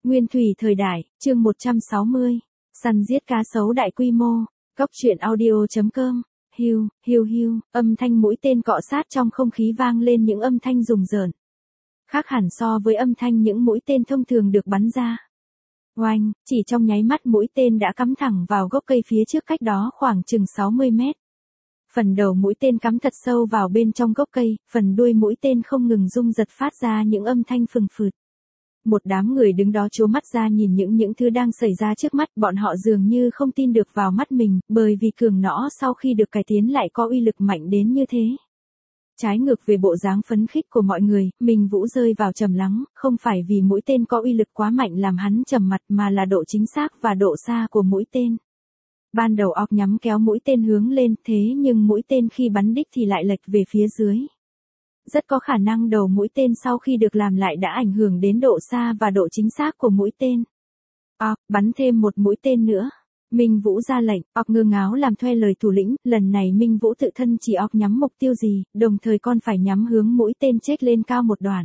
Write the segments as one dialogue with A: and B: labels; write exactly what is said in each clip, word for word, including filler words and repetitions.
A: Nguyên thủy thời đại, chương một trăm sáu mươi. Săn giết cá sấu đại quy mô. Cốc truyện audio.com. Hiu, hiu hiu, âm thanh mũi tên cọ sát trong không khí vang lên những âm thanh rùng rợn. Khác hẳn so với âm thanh những mũi tên thông thường được bắn ra. Oanh, chỉ trong nháy mắt mũi tên đã cắm thẳng vào gốc cây phía trước cách đó khoảng chừng sáu mươi mét. Phần đầu mũi tên cắm thật sâu vào bên trong gốc cây, phần đuôi mũi tên không ngừng rung giật phát ra những âm thanh phừng phụt. Một đám người đứng đó trố mắt ra nhìn những những thứ đang xảy ra trước mắt, bọn họ dường như không tin được vào mắt mình, bởi vì cường nõ sau khi được cải tiến lại có uy lực mạnh đến như thế. Trái ngược về bộ dáng phấn khích của mọi người, Minh Vũ rơi vào trầm lắng, không phải vì mũi tên có uy lực quá mạnh làm hắn trầm mặt mà là độ chính xác và độ xa của mũi tên. Ban đầu óc nhắm kéo mũi tên hướng lên, thế nhưng mũi tên khi bắn đích thì lại lệch về phía dưới. Rất có khả năng đầu mũi tên sau khi được làm lại đã ảnh hưởng đến độ xa và độ chính xác của mũi tên. Óc, bắn thêm một mũi tên nữa. Minh Vũ ra lệnh, óc ngơ ngáo làm theo lời thủ lĩnh, lần này Minh Vũ tự thân chỉ óc nhắm mục tiêu gì, đồng thời còn phải nhắm hướng mũi tên chếch lên cao một đoạn.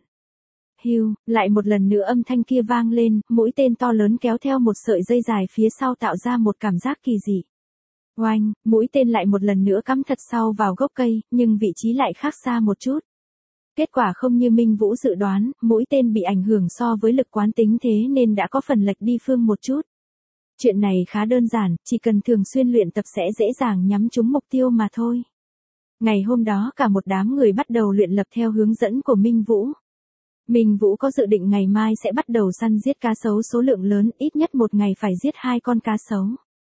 A: Hiu, lại một lần nữa âm thanh kia vang lên, mũi tên to lớn kéo theo một sợi dây dài phía sau tạo ra một cảm giác kỳ dị. Oanh, mũi tên lại một lần nữa cắm thật sâu vào gốc cây, nhưng vị trí lại khác xa một chút. Kết quả không như Minh Vũ dự đoán, mũi tên bị ảnh hưởng so với lực quán tính thế nên đã có phần lệch đi phương một chút. Chuyện này khá đơn giản, chỉ cần thường xuyên luyện tập sẽ dễ dàng nhắm trúng mục tiêu mà thôi. Ngày hôm đó cả một đám người bắt đầu luyện lập theo hướng dẫn của Minh Vũ. Minh Vũ có dự định ngày mai sẽ bắt đầu săn giết cá sấu số lượng lớn, ít nhất một ngày phải giết hai con cá sấu.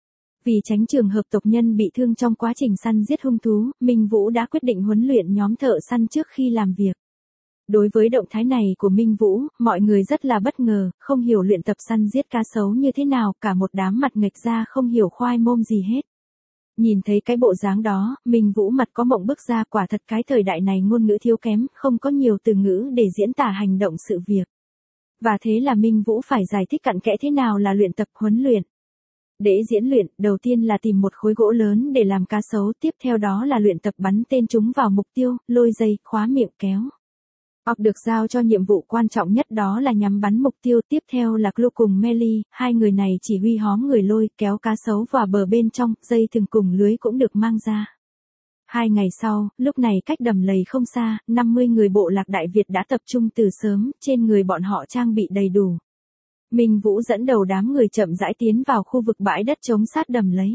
A: Vì tránh trường hợp tộc nhân bị thương trong quá trình săn giết hung thú, Minh Vũ đã quyết định huấn luyện nhóm thợ săn trước khi làm việc. Đối với động thái này của Minh Vũ, mọi người rất là bất ngờ, không hiểu luyện tập săn giết cá sấu như thế nào, cả một đám mặt nghệch ra không hiểu khoai môm gì hết. Nhìn thấy cái bộ dáng đó, Minh Vũ mặt có mộng bức ra, quả thật cái thời đại này ngôn ngữ thiếu kém, không có nhiều từ ngữ để diễn tả hành động sự việc. Và thế là Minh Vũ phải giải thích cặn kẽ thế nào là luyện tập huấn luyện. Để diễn luyện, đầu tiên là tìm một khối gỗ lớn để làm cá sấu, tiếp theo đó là luyện tập bắn tên trúng vào mục tiêu, lôi dây, khóa miệng kéo. Óc được giao cho nhiệm vụ quan trọng nhất đó là nhắm bắn mục tiêu, tiếp theo là Clu cùng Melly, hai người này chỉ huy hóm người lôi, kéo cá sấu vào bờ bên trong, dây thừng cùng lưới cũng được mang ra. Hai ngày sau, lúc này cách đầm lầy không xa, năm mươi người bộ lạc Đại Việt đã tập trung từ sớm, trên người bọn họ trang bị đầy đủ. Minh Vũ dẫn đầu đám người chậm rãi tiến vào khu vực bãi đất trống sát đầm lầy.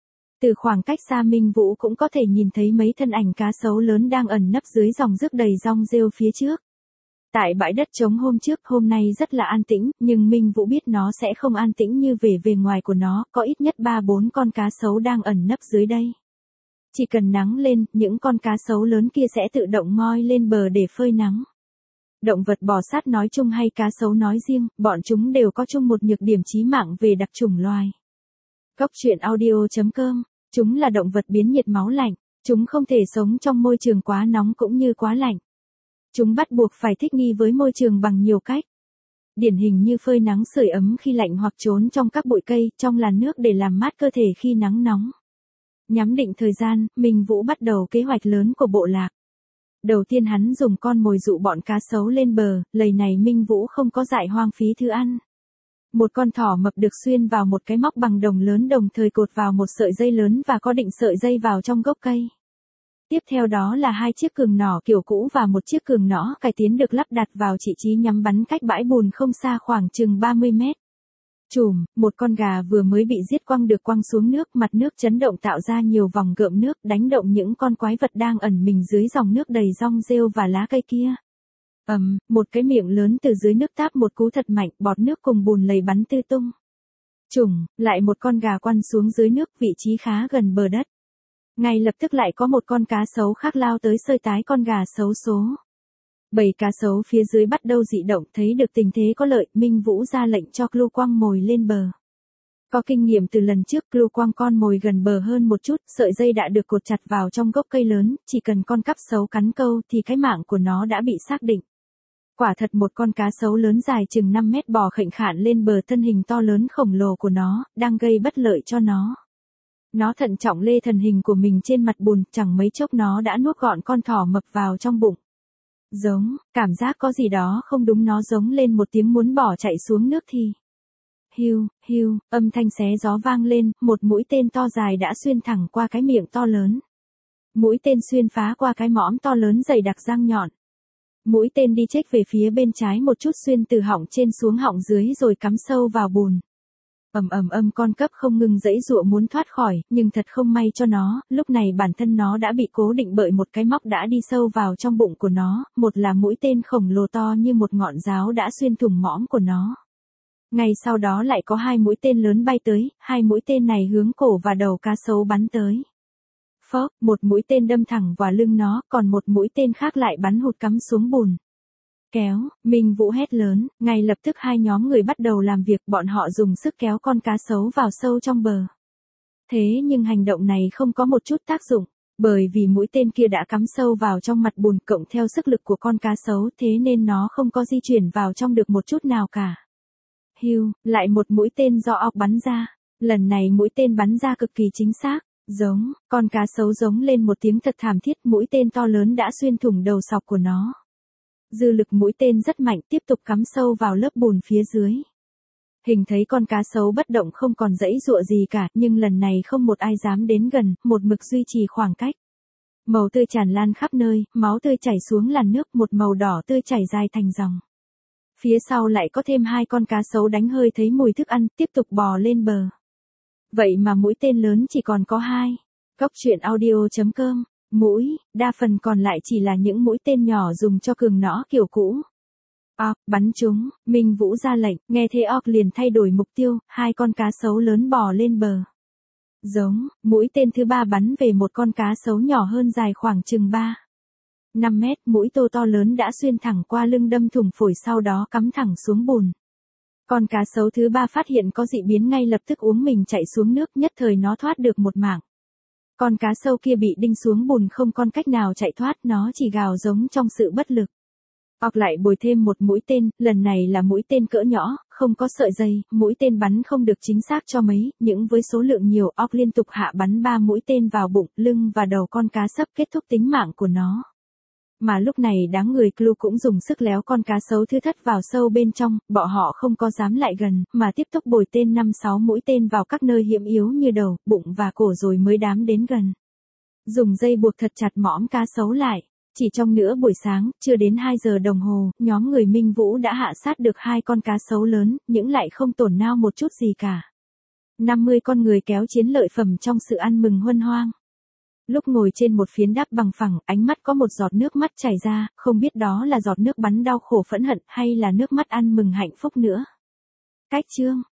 A: Từ khoảng cách xa Minh Vũ cũng có thể nhìn thấy mấy thân ảnh cá sấu lớn đang ẩn nấp dưới dòng rước đầy rong rêu phía trước. Tại bãi đất trống hôm trước, hôm nay rất là an tĩnh, nhưng Minh Vũ biết nó sẽ không an tĩnh như vẻ bề ngoài của nó, có ít nhất ba bốn con cá sấu đang ẩn nấp dưới đây. Chỉ cần nắng lên, những con cá sấu lớn kia sẽ tự động ngoi lên bờ để phơi nắng. Động vật bò sát nói chung hay cá sấu nói riêng, bọn chúng đều có chung một nhược điểm chí mạng về đặc chủng loài. Cốc truyện audio.com. Chúng là động vật biến nhiệt máu lạnh, chúng không thể sống trong môi trường quá nóng cũng như quá lạnh. Chúng bắt buộc phải thích nghi với môi trường bằng nhiều cách. Điển hình như phơi nắng sưởi ấm khi lạnh hoặc trốn trong các bụi cây, trong làn nước để làm mát cơ thể khi nắng nóng. Nhắm định thời gian, Minh Vũ bắt đầu kế hoạch lớn của bộ lạc. Đầu tiên hắn dùng con mồi dụ bọn cá sấu lên bờ, lần này Minh Vũ không có dại hoang phí thứ ăn. Một con thỏ mập được xuyên vào một cái móc bằng đồng lớn, đồng thời cột vào một sợi dây lớn và có định sợi dây vào trong gốc cây. Tiếp theo đó là hai chiếc cường nỏ kiểu cũ và một chiếc cường nỏ cải tiến được lắp đặt vào vị trí nhắm bắn cách bãi bùn không xa khoảng chừng ba mươi mét. Chùm, một con gà vừa mới bị giết quăng được quăng xuống nước, mặt nước chấn động tạo ra nhiều vòng gợn nước, đánh động những con quái vật đang ẩn mình dưới dòng nước đầy rong rêu và lá cây kia. Ầm, um, một cái miệng lớn từ dưới nước táp một cú thật mạnh, bọt nước cùng bùn lầy bắn tứ tung. Trùng, lại một con gà quăn xuống dưới nước, vị trí khá gần bờ đất. Ngay lập tức lại có một con cá sấu khác lao tới xơi tái con gà xấu số. Bầy cá sấu phía dưới bắt đầu dị động, thấy được tình thế có lợi, Minh Vũ ra lệnh cho Clu quăng mồi lên bờ. Có kinh nghiệm từ lần trước, Clu quăng con mồi gần bờ hơn một chút, sợi dây đã được cột chặt vào trong gốc cây lớn, chỉ cần con cắp sấu cắn câu thì cái mạng của nó đã bị xác định. Quả thật một con cá sấu lớn dài chừng năm mét bò khệnh khản lên bờ, thân hình to lớn khổng lồ của nó, đang gây bất lợi cho nó. Nó thận trọng lê thần hình của mình trên mặt bùn, chẳng mấy chốc nó đã nuốt gọn con thỏ mập vào trong bụng. Giống, cảm giác có gì đó không đúng, nó giống lên một tiếng muốn bỏ chạy xuống nước thì. hiu, hiu, âm thanh xé gió vang lên, một mũi tên to dài đã xuyên thẳng qua cái miệng to lớn. Mũi tên xuyên phá qua cái mõm to lớn dày đặc răng nhọn. Mũi tên đi chếch về phía bên trái một chút xuyên từ họng trên xuống họng dưới rồi cắm sâu vào bùn. Ầm ầm ầm con cấp không ngừng giãy giụa muốn thoát khỏi, nhưng thật không may cho nó, lúc này bản thân nó đã bị cố định bởi một cái móc đã đi sâu vào trong bụng của nó, một là mũi tên khổng lồ to như một ngọn giáo đã xuyên thủng mõm của nó. Ngay sau đó lại có hai mũi tên lớn bay tới, hai mũi tên này hướng cổ và đầu cá sấu bắn tới. Phốc, một mũi tên đâm thẳng vào lưng nó, còn một mũi tên khác lại bắn hụt cắm xuống bùn. Kéo, Minh Vũ hét lớn, ngay lập tức hai nhóm người bắt đầu làm việc, bọn họ dùng sức kéo con cá sấu vào sâu trong bờ. Thế nhưng hành động này không có một chút tác dụng, bởi vì mũi tên kia đã cắm sâu vào trong mặt bùn cộng theo sức lực của con cá sấu, thế nên nó không có di chuyển vào trong được một chút nào cả. Hiu, lại một mũi tên do ọc bắn ra, lần này mũi tên bắn ra cực kỳ chính xác. Giống, con cá sấu giống lên một tiếng thật thảm thiết, mũi tên to lớn đã xuyên thủng đầu sọc của nó. Dư lực mũi tên rất mạnh, tiếp tục cắm sâu vào lớp bùn phía dưới. Hình thấy con cá sấu bất động không còn giãy giụa gì cả, nhưng lần này không một ai dám đến gần, một mực duy trì khoảng cách. Màu tươi tràn lan khắp nơi, máu tươi chảy xuống làn nước, một màu đỏ tươi chảy dài thành dòng. Phía sau lại có thêm hai con cá sấu đánh hơi thấy mùi thức ăn, tiếp tục bò lên bờ. Vậy mà mũi tên lớn chỉ còn có hai. Cóc truyện audio chấm com, mũi, đa phần còn lại chỉ là những mũi tên nhỏ dùng cho cường nõ kiểu cũ. Orc, bắn chúng, Minh Vũ ra lệnh, nghe thế Orc liền thay đổi mục tiêu, hai con cá sấu lớn bò lên bờ. Giống, mũi tên thứ ba bắn về một con cá sấu nhỏ hơn dài khoảng chừng ba năm mét, mũi tô to lớn đã xuyên thẳng qua lưng đâm thủng phổi sau đó cắm thẳng xuống bùn. Con cá sấu thứ ba phát hiện có dị biến ngay lập tức uống mình chạy xuống nước, nhất thời nó thoát được một mạng. Con cá sấu kia bị đinh xuống bùn không còn cách nào chạy thoát, nó chỉ gào giống trong sự bất lực. Orc lại bồi thêm một mũi tên, lần này là mũi tên cỡ nhỏ, không có sợi dây, mũi tên bắn không được chính xác cho mấy, nhưng với số lượng nhiều, Orc liên tục hạ bắn ba mũi tên vào bụng, lưng và đầu con cá sấp kết thúc tính mạng của nó. Mà lúc này đám người Clu cũng dùng sức léo con cá sấu thứ thất vào sâu bên trong, bọn họ không có dám lại gần, mà tiếp tục bồi tên năm sáu mũi tên vào các nơi hiểm yếu như đầu, bụng và cổ rồi mới dám đến gần. Dùng dây buộc thật chặt mõm cá sấu lại. Chỉ trong nửa buổi sáng, chưa đến hai giờ đồng hồ, nhóm người Minh Vũ đã hạ sát được hai con cá sấu lớn, những lại không tổn nao một chút gì cả. năm mươi con người kéo chiến lợi phẩm trong sự ăn mừng huân hoang. Lúc ngồi trên một phiến đáp bằng phẳng, ánh mắt có một giọt nước mắt chảy ra, không biết đó là giọt nước bắn đau khổ phẫn hận hay là nước mắt ăn mừng hạnh phúc nữa. Cách chương